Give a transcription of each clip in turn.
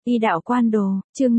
Y đạo quan đồ, chương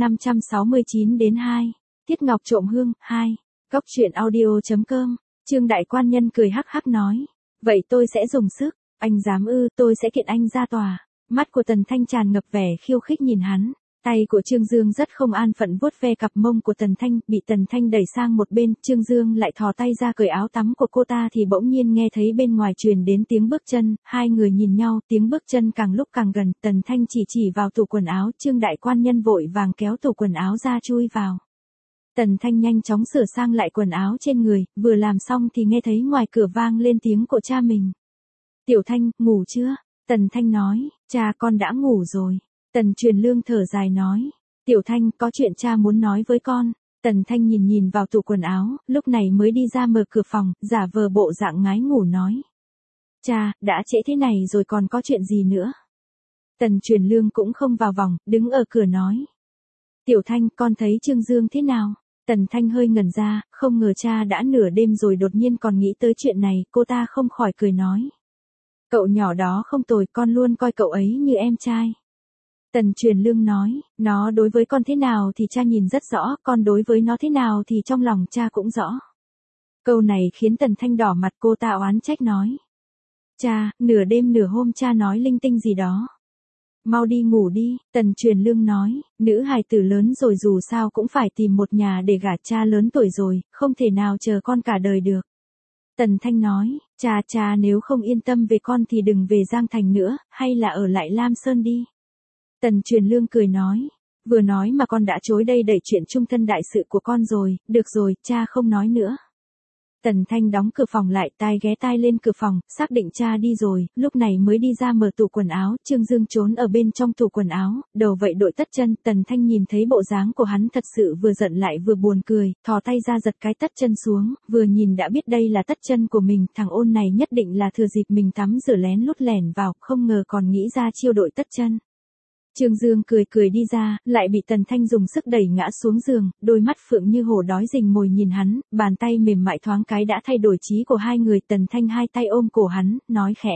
569 đến 2. Thiết Ngọc trộm hương, 2. Cốc truyện audio.com. Trương đại quan nhân cười hắc hắc nói. Vậy tôi sẽ dùng sức, anh dám ư, tôi sẽ kiện anh ra tòa. Mắt của Tần Thanh tràn ngập vẻ khiêu khích nhìn hắn. Tay của Trương Dương rất không an phận vuốt ve cặp mông của Tần Thanh, bị Tần Thanh đẩy sang một bên, Trương Dương lại thò tay ra cởi áo tắm của cô ta thì bỗng nhiên nghe thấy bên ngoài truyền đến tiếng bước chân, hai người nhìn nhau, tiếng bước chân càng lúc càng gần, Tần Thanh chỉ vào tủ quần áo, Trương đại quan nhân vội vàng kéo tủ quần áo ra chui vào. Tần Thanh nhanh chóng sửa sang lại quần áo trên người, vừa làm xong thì nghe thấy ngoài cửa vang lên tiếng của cha mình. Tiểu Thanh, ngủ chưa? Tần Thanh nói, cha con đã ngủ rồi. Tần Truyền Lương thở dài nói, Tiểu Thanh, có chuyện cha muốn nói với con. Tần Thanh nhìn vào tủ quần áo, lúc này mới đi ra mở cửa phòng, giả vờ bộ dạng ngái ngủ nói. Cha, đã trễ thế này rồi còn có chuyện gì nữa? Tần Truyền Lương cũng không vào vòng, đứng ở cửa nói. Tiểu Thanh, con thấy Trương Dương thế nào? Tần Thanh hơi ngẩn ra, không ngờ cha đã nửa đêm rồi đột nhiên còn nghĩ tới chuyện này, cô ta không khỏi cười nói. Cậu nhỏ đó không tồi, con luôn coi cậu ấy như em trai. Tần Truyền Lương nói, nó đối với con thế nào thì cha nhìn rất rõ, con đối với nó thế nào thì trong lòng cha cũng rõ. Câu này khiến Tần Thanh đỏ mặt, cô ta oán trách nói. Cha, nửa đêm nửa hôm cha nói linh tinh gì đó. Mau đi ngủ đi, Tần Truyền Lương nói, nữ hài tử lớn rồi dù sao cũng phải tìm một nhà để gả, cha lớn tuổi rồi, không thể nào chờ con cả đời được. Tần Thanh nói, cha nếu không yên tâm về con thì đừng về Giang Thành nữa, hay là ở lại Lam Sơn đi. Tần Truyền Lương cười nói, vừa nói mà con đã chối đây đẩy chuyện chung thân đại sự của con rồi, được rồi, cha không nói nữa. Tần Thanh đóng cửa phòng lại, ghé tai lên cửa phòng, xác định cha đi rồi, lúc này mới đi ra mở tủ quần áo, Trương Dương trốn ở bên trong tủ quần áo, đầu vậy đội tất chân, Tần Thanh nhìn thấy bộ dáng của hắn thật sự vừa giận lại vừa buồn cười, thò tay ra giật cái tất chân xuống, vừa nhìn đã biết đây là tất chân của mình, thằng ôn này nhất định là thừa dịp mình tắm rửa lén lút lẻn vào, không ngờ còn nghĩ ra chiêu đội tất chân. Trương Dương cười đi ra, lại bị Tần Thanh dùng sức đẩy ngã xuống giường, đôi mắt phượng như hổ đói rình mồi nhìn hắn, bàn tay mềm mại thoáng cái đã thay đổi trí của hai người, Tần Thanh hai tay ôm cổ hắn, nói khẽ.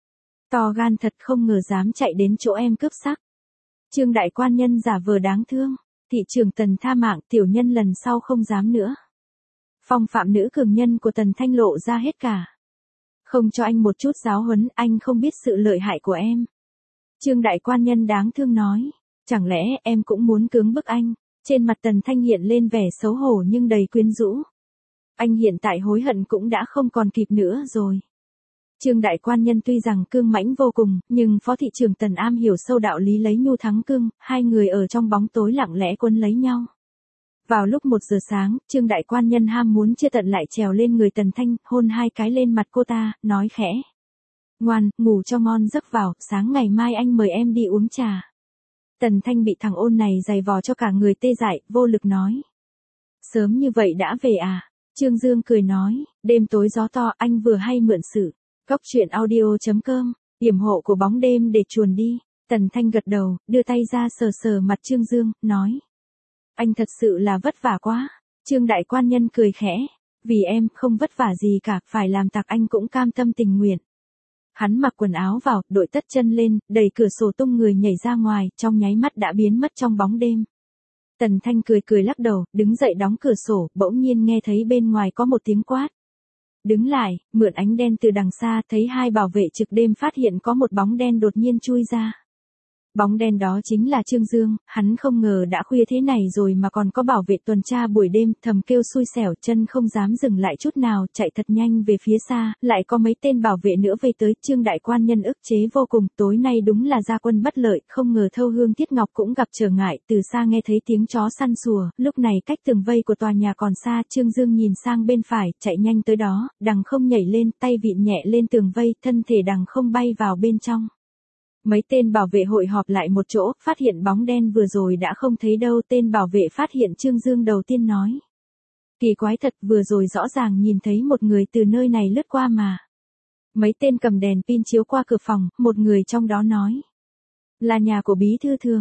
To gan thật, không ngờ dám chạy đến chỗ em cướp sắc. Trương đại quan nhân giả vờ đáng thương, thị trưởng Tần tha mạng, tiểu nhân lần sau không dám nữa. Phong phạm nữ cường nhân của Tần Thanh lộ ra hết cả. Không cho anh một chút giáo huấn, anh không biết sự lợi hại của em. Trương đại quan nhân đáng thương nói, chẳng lẽ em cũng muốn cưỡng bức anh? Trên mặt Tần Thanh hiện lên vẻ xấu hổ nhưng đầy quyến rũ. Anh hiện tại hối hận cũng đã không còn kịp nữa rồi. Trương đại quan nhân tuy rằng cương mãnh vô cùng, nhưng phó thị trưởng Tần am hiểu sâu đạo lý lấy nhu thắng cương, hai người ở trong bóng tối lặng lẽ quấn lấy nhau. Vào lúc 1 giờ sáng, Trương đại quan nhân ham muốn chưa tận lại trèo lên người Tần Thanh, hôn 2 cái lên mặt cô ta, nói khẽ. Ngoan, ngủ cho ngon giấc vào, sáng ngày mai anh mời em đi uống trà. Tần Thanh bị thằng ôn này giày vò cho cả người tê dại, vô lực nói. Sớm như vậy đã về à? Trương Dương cười nói, đêm tối gió to, anh vừa hay mượn sự. Cốc truyện audio.com, yểm hộ của bóng đêm để chuồn đi. Tần Thanh gật đầu, đưa tay ra sờ mặt Trương Dương, nói. Anh thật sự là vất vả quá. Trương đại quan nhân cười khẽ, vì em không vất vả gì cả, phải làm tặc anh cũng cam tâm tình nguyện. Hắn mặc quần áo vào, đội tất chân lên, đẩy cửa sổ tung người nhảy ra ngoài, trong nháy mắt đã biến mất trong bóng đêm. Tần Thanh cười lắc đầu, đứng dậy đóng cửa sổ, bỗng nhiên nghe thấy bên ngoài có một tiếng quát. Đứng lại, mượn ánh đen từ đằng xa, thấy hai bảo vệ trực đêm phát hiện có một bóng đen đột nhiên chui ra. Bóng đen đó chính là Trương Dương, hắn không ngờ đã khuya thế này rồi mà còn có bảo vệ tuần tra buổi đêm, thầm kêu xui xẻo, chân không dám dừng lại chút nào, chạy thật nhanh về phía xa, lại có mấy tên bảo vệ nữa về tới, Trương đại quan nhân ức chế vô cùng, tối nay đúng là ra quân bất lợi, không ngờ Thâu Hương Thiết Ngọc cũng gặp trở ngại, từ xa nghe thấy tiếng chó săn sủa, lúc này cách tường vây của tòa nhà còn xa, Trương Dương nhìn sang bên phải, chạy nhanh tới đó, đằng không nhảy lên, tay vịn nhẹ lên tường vây, thân thể đằng không bay vào bên trong. Mấy tên bảo vệ hội họp lại một chỗ, phát hiện bóng đen vừa rồi đã không thấy đâu, tên bảo vệ phát hiện Trương Dương đầu tiên nói. Kỳ quái thật, vừa rồi rõ ràng nhìn thấy một người từ nơi này lướt qua mà. Mấy tên cầm đèn pin chiếu qua cửa phòng, một người trong đó nói. Là nhà của bí thư Thường.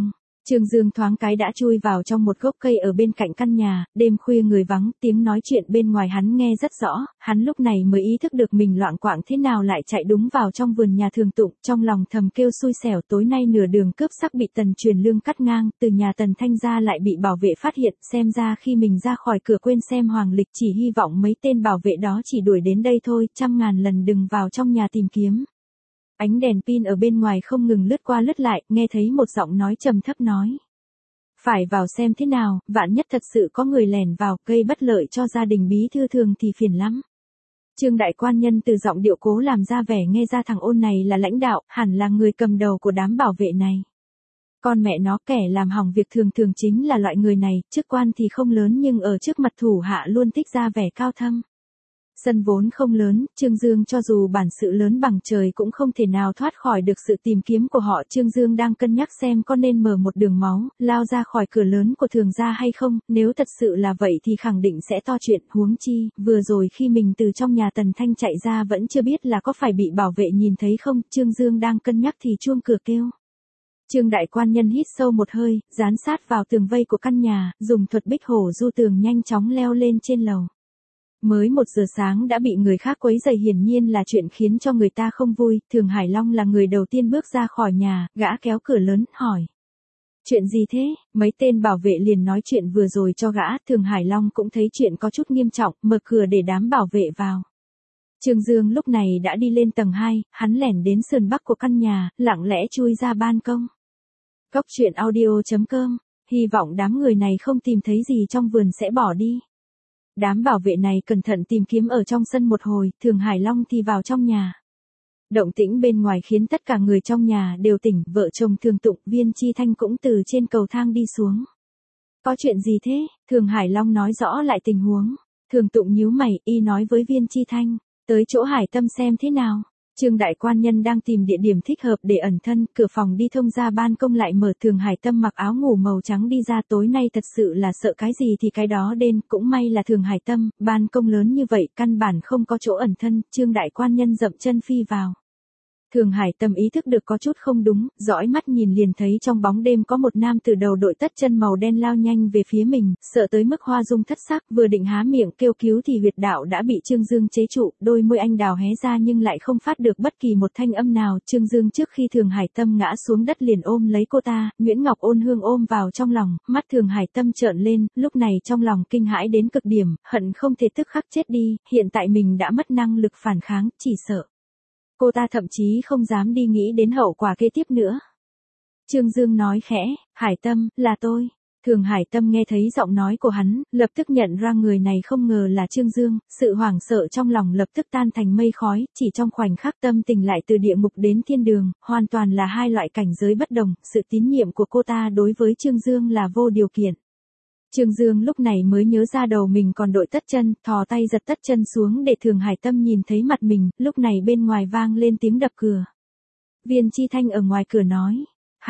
Trương Dương thoáng cái đã chui vào trong một gốc cây ở bên cạnh căn nhà, đêm khuya người vắng, tiếng nói chuyện bên ngoài hắn nghe rất rõ, hắn lúc này mới ý thức được mình loạng quạng thế nào lại chạy đúng vào trong vườn nhà Thường Tụng, trong lòng thầm kêu xui xẻo, tối nay nửa đường cướp sắc bị Tần Truyền Lương cắt ngang, từ nhà Tần Thanh ra lại bị bảo vệ phát hiện, xem ra khi mình ra khỏi cửa quên xem hoàng lịch, chỉ hy vọng mấy tên bảo vệ đó chỉ đuổi đến đây thôi, trăm ngàn lần đừng vào trong nhà tìm kiếm. Ánh đèn pin ở bên ngoài không ngừng lướt qua lướt lại, nghe thấy một giọng nói trầm thấp nói. Phải vào xem thế nào, vạn nhất thật sự có người lẻn vào, gây bất lợi cho gia đình bí thư Thường thì phiền lắm. Trương đại quan nhân từ giọng điệu cố làm ra vẻ nghe ra thằng ôn này là lãnh đạo, hẳn là người cầm đầu của đám bảo vệ này. Con mẹ nó, kẻ làm hỏng việc thường thường chính là loại người này, chức quan thì không lớn nhưng ở trước mặt thủ hạ luôn thích ra vẻ cao thâm. Sân vốn không lớn, Trương Dương cho dù bản sự lớn bằng trời cũng không thể nào thoát khỏi được sự tìm kiếm của họ. Trương Dương đang cân nhắc xem có nên mở một đường máu, lao ra khỏi cửa lớn của Thường gia hay không, nếu thật sự là vậy thì khẳng định sẽ to chuyện, huống chi, vừa rồi khi mình từ trong nhà Tần Thanh chạy ra vẫn chưa biết là có phải bị bảo vệ nhìn thấy không, Trương Dương đang cân nhắc thì chuông cửa kêu. Trương đại quan nhân hít sâu một hơi, dán sát vào tường vây của căn nhà, dùng thuật bích hổ du tường nhanh chóng leo lên trên lầu. Mới 1 giờ sáng đã bị người khác quấy rầy hiển nhiên là chuyện khiến cho người ta không vui, Thường Hải Long là người đầu tiên bước ra khỏi nhà, gã kéo cửa lớn, hỏi. Chuyện gì thế? Mấy tên bảo vệ liền nói chuyện vừa rồi cho gã, Thường Hải Long cũng thấy chuyện có chút nghiêm trọng, mở cửa để đám bảo vệ vào. Trương Dương lúc này đã đi lên tầng 2, hắn lẻn đến sườn bắc của căn nhà, lặng lẽ chui ra ban công. Cốc truyện audio.com, hy vọng đám người này không tìm thấy gì trong vườn sẽ bỏ đi. Đám bảo vệ này cẩn thận tìm kiếm ở trong sân một hồi, Thường Hải Long thì vào trong nhà. Động tĩnh bên ngoài khiến tất cả người trong nhà đều tỉnh, vợ chồng Thường Tụng, Viên Chi Thanh cũng từ trên cầu thang đi xuống. Có chuyện gì thế? Thường Hải Long nói rõ lại tình huống. Thường Tụng nhíu mày, y nói với Viên Chi Thanh, tới chỗ Hải Tâm xem thế nào. Trương đại quan nhân đang tìm địa điểm thích hợp để ẩn thân, cửa phòng đi thông ra ban công lại mở. Thường Hải Tâm mặc áo ngủ màu trắng đi ra, tối nay thật sự là sợ cái gì thì cái đó đen, cũng may là Thường Hải Tâm, ban công lớn như vậy căn bản không có chỗ ẩn thân, Trương đại quan nhân dậm chân phi vào. Thường Hải Tâm ý thức được có chút không đúng, dõi mắt nhìn liền thấy trong bóng đêm có một nam tử đầu đội tất chân màu đen lao nhanh về phía mình, sợ tới mức hoa dung thất sắc, vừa định há miệng kêu cứu thì huyệt đạo đã bị Trương Dương chế trụ, đôi môi anh đào hé ra nhưng lại không phát được bất kỳ một thanh âm nào. Trương Dương trước khi Thường Hải Tâm ngã xuống đất liền ôm lấy cô ta, Nguyễn Ngọc Ôn Hương ôm vào trong lòng, mắt Thường Hải Tâm trợn lên, lúc này trong lòng kinh hãi đến cực điểm, hận không thể tức khắc chết đi, hiện tại mình đã mất năng lực phản kháng, chỉ sợ. Cô ta thậm chí không dám đi nghĩ đến hậu quả kế tiếp nữa. Trương Dương nói khẽ, Hải Tâm, là tôi. Thường Hải Tâm nghe thấy giọng nói của hắn, lập tức nhận ra người này không ngờ là Trương Dương, sự hoảng sợ trong lòng lập tức tan thành mây khói, chỉ trong khoảnh khắc tâm tình lại từ địa ngục đến thiên đường, hoàn toàn là hai loại cảnh giới bất đồng, sự tín nhiệm của cô ta đối với Trương Dương là vô điều kiện. Trương Dương lúc này mới nhớ ra đầu mình còn đội tất chân, thò tay giật tất chân xuống để Thường Hải Tâm nhìn thấy mặt mình, lúc này bên ngoài vang lên tiếng đập cửa. Viên Chi Thanh ở ngoài cửa nói,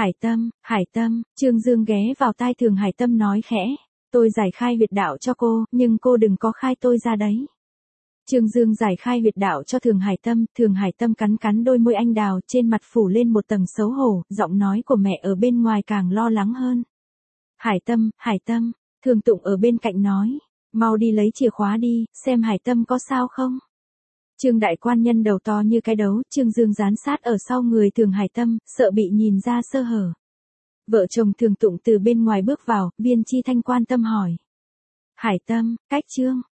Hải Tâm, Trương Dương ghé vào tai Thường Hải Tâm nói khẽ, tôi giải khai huyệt đạo cho cô, nhưng cô đừng có khai tôi ra đấy. Trương Dương giải khai huyệt đạo cho Thường Hải Tâm cắn cắn đôi môi anh đào, trên mặt phủ lên một tầng xấu hổ, giọng nói của mẹ ở bên ngoài càng lo lắng hơn. Hải Tâm, Thường Tụng ở bên cạnh nói, mau đi lấy chìa khóa đi, xem Hải Tâm có sao không. Trương đại quan nhân đầu to như cái đấu, Trương Dương dán sát ở sau người Thường Hải Tâm, sợ bị nhìn ra sơ hở. Vợ chồng Thường Tụng từ bên ngoài bước vào, Viên Chi Thanh quan tâm hỏi. Hải Tâm, cách Trương,